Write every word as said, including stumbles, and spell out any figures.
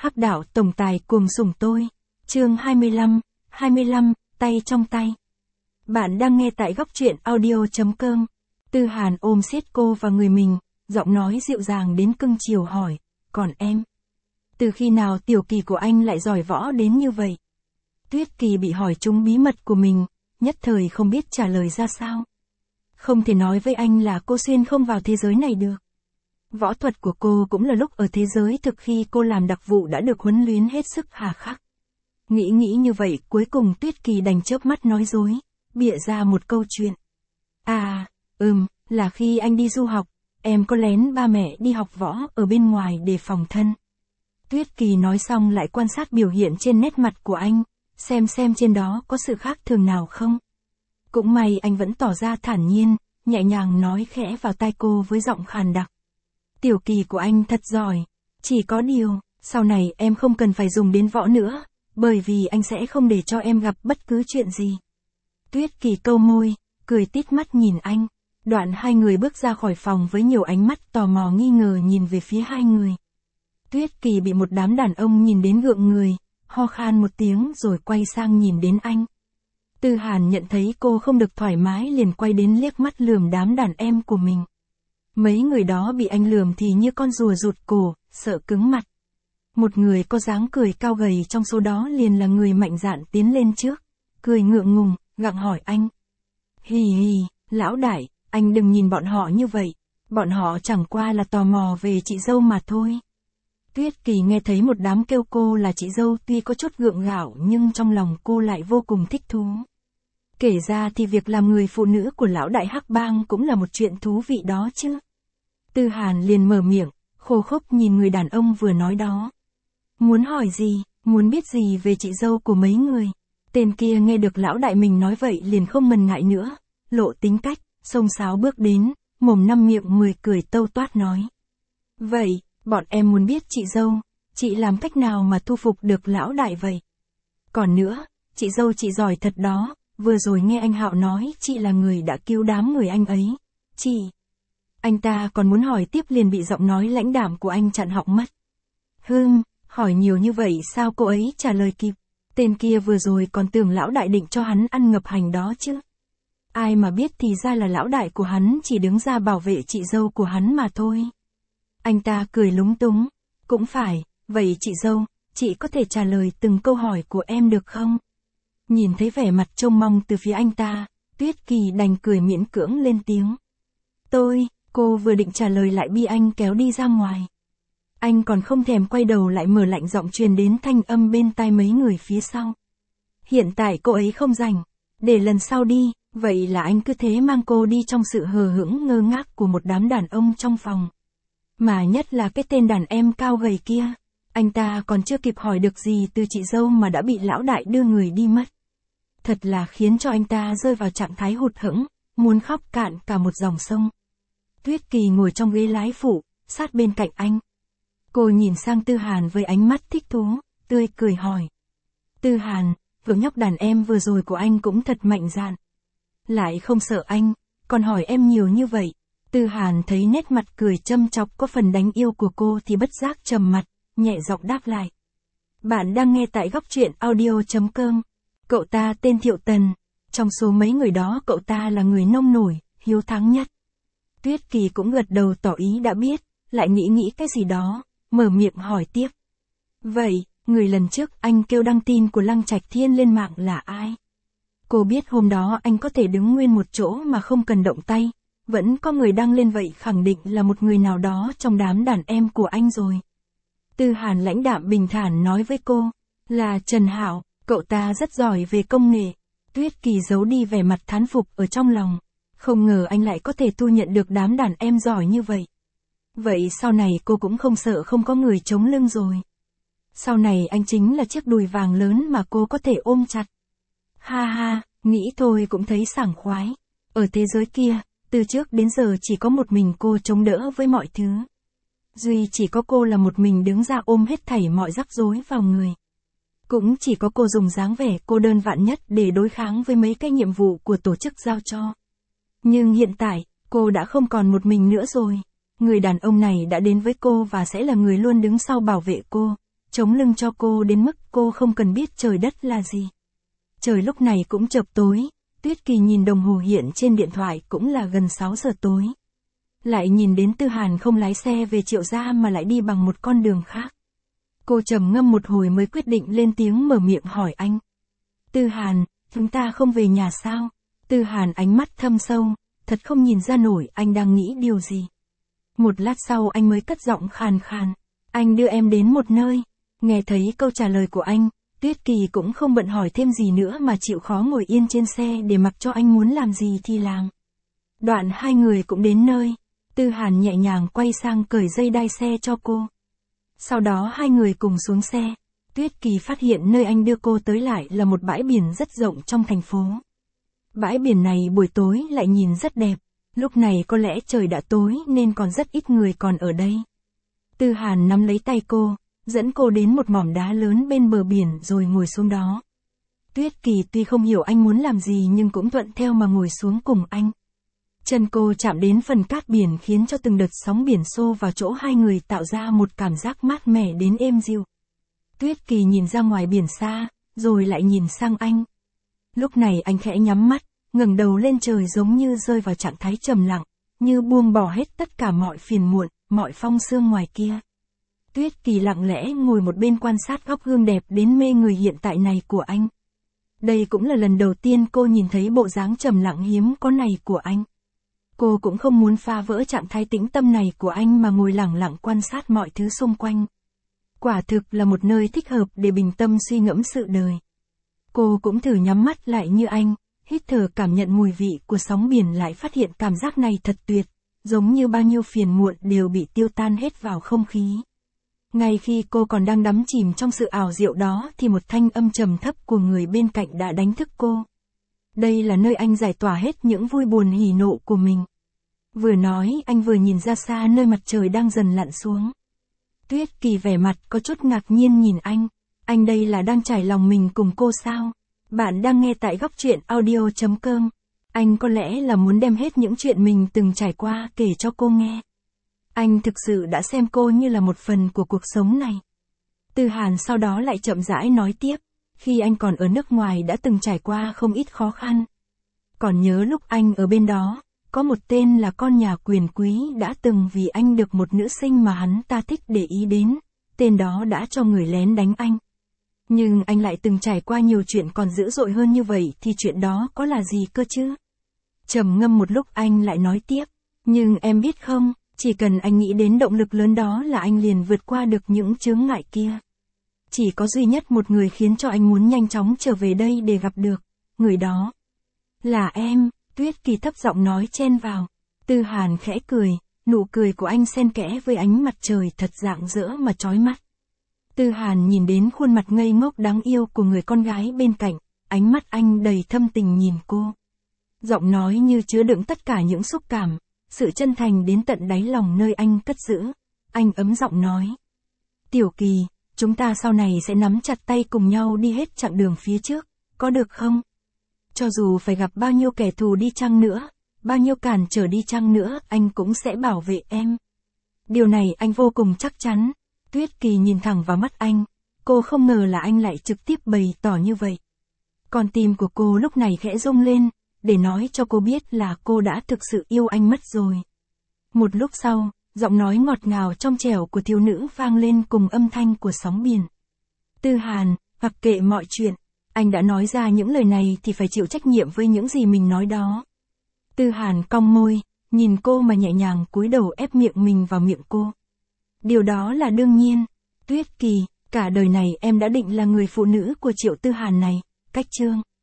Hắc đạo tổng tài cuồng sủng tôi. Chương hai mươi lăm, hai mươi lăm, tay trong tay. Bạn đang nghe tại góc truyện audio.com. Tư Hàn ôm siết cô vào người mình, giọng nói dịu dàng đến cưng chiều hỏi, còn em? Từ khi nào tiểu Kỳ của anh lại giỏi võ đến như vậy? Tuyết Kỳ bị hỏi trúng bí mật của mình, nhất thời không biết trả lời ra sao. Không thể nói với anh là cô xuyên không vào thế giới này được. Võ thuật của cô cũng là lúc ở thế giới thực khi cô làm đặc vụ đã được huấn luyện hết sức hà khắc. Nghĩ nghĩ như vậy cuối cùng Tuyết Kỳ đành chớp mắt nói dối, bịa ra một câu chuyện. À, ừm, là khi anh đi du học, em có lén ba mẹ đi học võ ở bên ngoài để phòng thân. Tuyết Kỳ nói xong lại quan sát biểu hiện trên nét mặt của anh, xem xem trên đó có sự khác thường nào không. Cũng may anh vẫn tỏ ra thản nhiên, nhẹ nhàng nói khẽ vào tai cô với giọng khàn đặc. Tiểu Kỳ của anh thật giỏi, chỉ có điều, sau này em không cần phải dùng đến võ nữa, bởi vì anh sẽ không để cho em gặp bất cứ chuyện gì. Tuyết Kỳ câu môi, cười tít mắt nhìn anh, đoạn hai người bước ra khỏi phòng với nhiều ánh mắt tò mò nghi ngờ nhìn về phía hai người. Tuyết Kỳ bị một đám đàn ông nhìn đến gượng người, ho khan một tiếng rồi quay sang nhìn đến anh. Tư Hàn nhận thấy cô không được thoải mái liền quay đến liếc mắt lườm đám đàn em của mình. Mấy người đó bị anh lườm thì như con rùa rụt cổ, sợ cứng mặt. Một người có dáng cười cao gầy trong số đó liền là người mạnh dạn tiến lên trước, cười ngượng ngùng, gặng hỏi anh. Hì hì, lão đại, anh đừng nhìn bọn họ như vậy, bọn họ chẳng qua là tò mò về chị dâu mà thôi. Tuyết Kỳ nghe thấy một đám kêu cô là chị dâu tuy có chút gượng gạo nhưng trong lòng cô lại vô cùng thích thú. Kể ra thì việc làm người phụ nữ của lão đại Hắc Bang cũng là một chuyện thú vị đó chứ. Tư Hàn liền mở miệng, khô khốc nhìn người đàn ông vừa nói đó. Muốn hỏi gì, muốn biết gì về chị dâu của mấy người? Tên kia nghe được lão đại mình nói vậy liền không mần ngại nữa, lộ tính cách, xông xáo bước đến, mồm năm miệng mười cười tâu toát nói. Vậy, bọn em muốn biết chị dâu, chị làm cách nào mà thu phục được lão đại vậy? Còn nữa, chị dâu chị giỏi thật đó, vừa rồi nghe anh Hạo nói chị là người đã cứu đám người anh ấy. Chị... Anh ta còn muốn hỏi tiếp liền bị giọng nói lãnh đạm của anh chặn họng mất. Hừm, hỏi nhiều như vậy sao cô ấy trả lời kịp? Tên kia vừa rồi còn tưởng lão đại định cho hắn ăn ngập hành đó chứ. Ai mà biết thì ra là lão đại của hắn chỉ đứng ra bảo vệ chị dâu của hắn mà thôi. Anh ta cười lúng túng. Cũng phải, vậy chị dâu, chị có thể trả lời từng câu hỏi của em được không? Nhìn thấy vẻ mặt trông mong từ phía anh ta, Tuyết Kỳ đành cười miễn cưỡng lên tiếng. Tôi, cô vừa định trả lời lại bị anh kéo đi ra ngoài. Anh còn không thèm quay đầu lại mở lạnh giọng truyền đến thanh âm bên tai mấy người phía sau. Hiện tại cô ấy không rảnh, để lần sau đi, vậy là anh cứ thế mang cô đi trong sự hờ hững ngơ ngác của một đám đàn ông trong phòng. Mà nhất là cái tên đàn em cao gầy kia, anh ta còn chưa kịp hỏi được gì từ chị dâu mà đã bị lão đại đưa người đi mất. Thật là khiến cho anh ta rơi vào trạng thái hụt hẫng, muốn khóc cạn cả một dòng sông. Tuyết Kỳ ngồi trong ghế lái phụ, sát bên cạnh anh. Cô nhìn sang Tư Hàn với ánh mắt thích thú, tươi cười hỏi. Tư Hàn, vừa nhóc đàn em vừa rồi của anh cũng thật mạnh dạn. Lại không sợ anh, còn hỏi em nhiều như vậy. Tư Hàn thấy nét mặt cười châm chọc có phần đánh yêu của cô thì bất giác trầm mặt, nhẹ giọng đáp lại. Bạn đang nghe tại góc truyện audio.com. Cậu ta tên Thiệu Tần. Trong số mấy người đó cậu ta là người nông nổi, hiếu thắng nhất. Tuyết Kỳ cũng gật đầu tỏ ý đã biết, lại nghĩ nghĩ cái gì đó, mở miệng hỏi tiếp. Vậy, người lần trước anh kêu đăng tin của Lăng Trạch Thiên lên mạng là ai? Cô biết hôm đó anh có thể đứng nguyên một chỗ mà không cần động tay, vẫn có người đăng lên vậy khẳng định là một người nào đó trong đám đàn em của anh rồi. Tư Hàn lãnh đạm bình thản nói với cô, là Trần Hạo, cậu ta rất giỏi về công nghệ. Tuyết Kỳ giấu đi vẻ mặt thán phục ở trong lòng. Không ngờ anh lại có thể thu nhận được đám đàn em giỏi như vậy. Vậy sau này cô cũng không sợ không có người chống lưng rồi. Sau này anh chính là chiếc đùi vàng lớn mà cô có thể ôm chặt. Ha ha, nghĩ thôi cũng thấy sảng khoái. Ở thế giới kia, từ trước đến giờ chỉ có một mình cô chống đỡ với mọi thứ. Duy chỉ có cô là một mình đứng ra ôm hết thảy mọi rắc rối vào người. Cũng chỉ có cô dùng dáng vẻ cô đơn vạn nhất để đối kháng với mấy cái nhiệm vụ của tổ chức giao cho. Nhưng hiện tại, cô đã không còn một mình nữa rồi. Người đàn ông này đã đến với cô và sẽ là người luôn đứng sau bảo vệ cô, chống lưng cho cô đến mức cô không cần biết trời đất là gì. Trời lúc này cũng chập tối, Tuyết Kỳ nhìn đồng hồ hiện trên điện thoại cũng là gần sáu giờ tối. Lại nhìn đến Tư Hàn không lái xe về Triệu gia mà lại đi bằng một con đường khác. Cô trầm ngâm một hồi mới quyết định lên tiếng mở miệng hỏi anh. Tư Hàn, chúng ta không về nhà sao? Tư Hàn ánh mắt thâm sâu, thật không nhìn ra nổi anh đang nghĩ điều gì. Một lát sau anh mới cất giọng khàn khàn. Anh đưa em đến một nơi. Nghe thấy câu trả lời của anh, Tuyết Kỳ cũng không bận hỏi thêm gì nữa mà chịu khó ngồi yên trên xe để mặc cho anh muốn làm gì thì làm. Đoạn hai người cũng đến nơi. Tư Hàn nhẹ nhàng quay sang cởi dây đai xe cho cô. Sau đó hai người cùng xuống xe. Tuyết Kỳ phát hiện nơi anh đưa cô tới lại là một bãi biển rất rộng trong thành phố. Bãi biển này buổi tối lại nhìn rất đẹp. Lúc này có lẽ trời đã tối nên còn rất ít người còn ở đây. Tư Hàn nắm lấy tay cô, dẫn cô đến một mỏm đá lớn bên bờ biển rồi ngồi xuống đó. Tuyết Kỳ tuy không hiểu anh muốn làm gì nhưng cũng thuận theo mà ngồi xuống cùng anh. Chân cô chạm đến phần cát biển khiến cho từng đợt sóng biển xô vào chỗ hai người tạo ra một cảm giác mát mẻ đến êm dịu. Tuyết Kỳ nhìn ra ngoài biển xa, rồi lại nhìn sang anh. Lúc này anh khẽ nhắm mắt, ngẩng đầu lên trời giống như rơi vào trạng thái trầm lặng, như buông bỏ hết tất cả mọi phiền muộn, mọi phong sương ngoài kia. Tuyết Kỳ lặng lẽ ngồi một bên quan sát góc gương đẹp đến mê người hiện tại này của anh. Đây cũng là lần đầu tiên cô nhìn thấy bộ dáng trầm lặng hiếm có này của anh. Cô cũng không muốn phá vỡ trạng thái tĩnh tâm này của anh mà ngồi lặng lặng quan sát mọi thứ xung quanh. Quả thực là một nơi thích hợp để bình tâm suy ngẫm sự đời. Cô cũng thử nhắm mắt lại như anh, hít thở cảm nhận mùi vị của sóng biển lại phát hiện cảm giác này thật tuyệt, giống như bao nhiêu phiền muộn đều bị tiêu tan hết vào không khí. Ngay khi cô còn đang đắm chìm trong sự ảo diệu đó thì một thanh âm trầm thấp của người bên cạnh đã đánh thức cô. Đây là nơi anh giải tỏa hết những vui buồn hỉ nộ của mình. Vừa nói anh vừa nhìn ra xa nơi mặt trời đang dần lặn xuống. Tuyết Kỳ vẻ mặt có chút ngạc nhiên nhìn anh. Anh đây là đang trải lòng mình cùng cô sao? Bạn đang nghe tại góc truyện audio chấm com. Anh có lẽ là muốn đem hết những chuyện mình từng trải qua kể cho cô nghe. Anh thực sự đã xem cô như là một phần của cuộc sống này. Tư Hàn sau đó lại chậm rãi nói tiếp. Khi anh còn ở nước ngoài đã từng trải qua không ít khó khăn. Còn nhớ lúc anh ở bên đó, có một tên là con nhà quyền quý đã từng vì anh được một nữ sinh mà hắn ta thích để ý đến. Tên đó đã cho người lén đánh anh. Nhưng anh lại từng trải qua nhiều chuyện còn dữ dội hơn như vậy thì chuyện đó có là gì cơ chứ? Trầm ngâm một lúc anh lại nói tiếp. Nhưng em biết không, chỉ cần anh nghĩ đến động lực lớn đó là anh liền vượt qua được những chướng ngại kia. Chỉ có duy nhất một người khiến cho anh muốn nhanh chóng trở về đây để gặp được. Người đó là em. Tuyết Kỳ thấp giọng nói chen vào. Tư Hàn khẽ cười, nụ cười của anh xen kẽ với ánh mặt trời thật rạng rỡ mà chói mắt. Tư Hàn nhìn đến khuôn mặt ngây ngốc đáng yêu của người con gái bên cạnh, ánh mắt anh đầy thâm tình nhìn cô. Giọng nói như chứa đựng tất cả những xúc cảm, sự chân thành đến tận đáy lòng nơi anh cất giữ. Anh ấm giọng nói. Tiểu Kỳ, chúng ta sau này sẽ nắm chặt tay cùng nhau đi hết chặng đường phía trước, có được không? Cho dù phải gặp bao nhiêu kẻ thù đi chăng nữa, bao nhiêu cản trở đi chăng nữa, anh cũng sẽ bảo vệ em. Điều này anh vô cùng chắc chắn. Tuyết Kỳ nhìn thẳng vào mắt anh, cô không ngờ là anh lại trực tiếp bày tỏ như vậy. Con tim của cô lúc này khẽ rung lên, để nói cho cô biết là cô đã thực sự yêu anh mất rồi. Một lúc sau, giọng nói ngọt ngào trong trẻo của thiếu nữ vang lên cùng âm thanh của sóng biển. Tư Hàn, mặc kệ mọi chuyện, anh đã nói ra những lời này thì phải chịu trách nhiệm với những gì mình nói đó. Tư Hàn cong môi, nhìn cô mà nhẹ nhàng cúi đầu ép miệng mình vào miệng cô. Điều đó là đương nhiên. Tuyết Kỳ, cả đời này em đã định là người phụ nữ của Triệu Tư Hàn này, cách chương.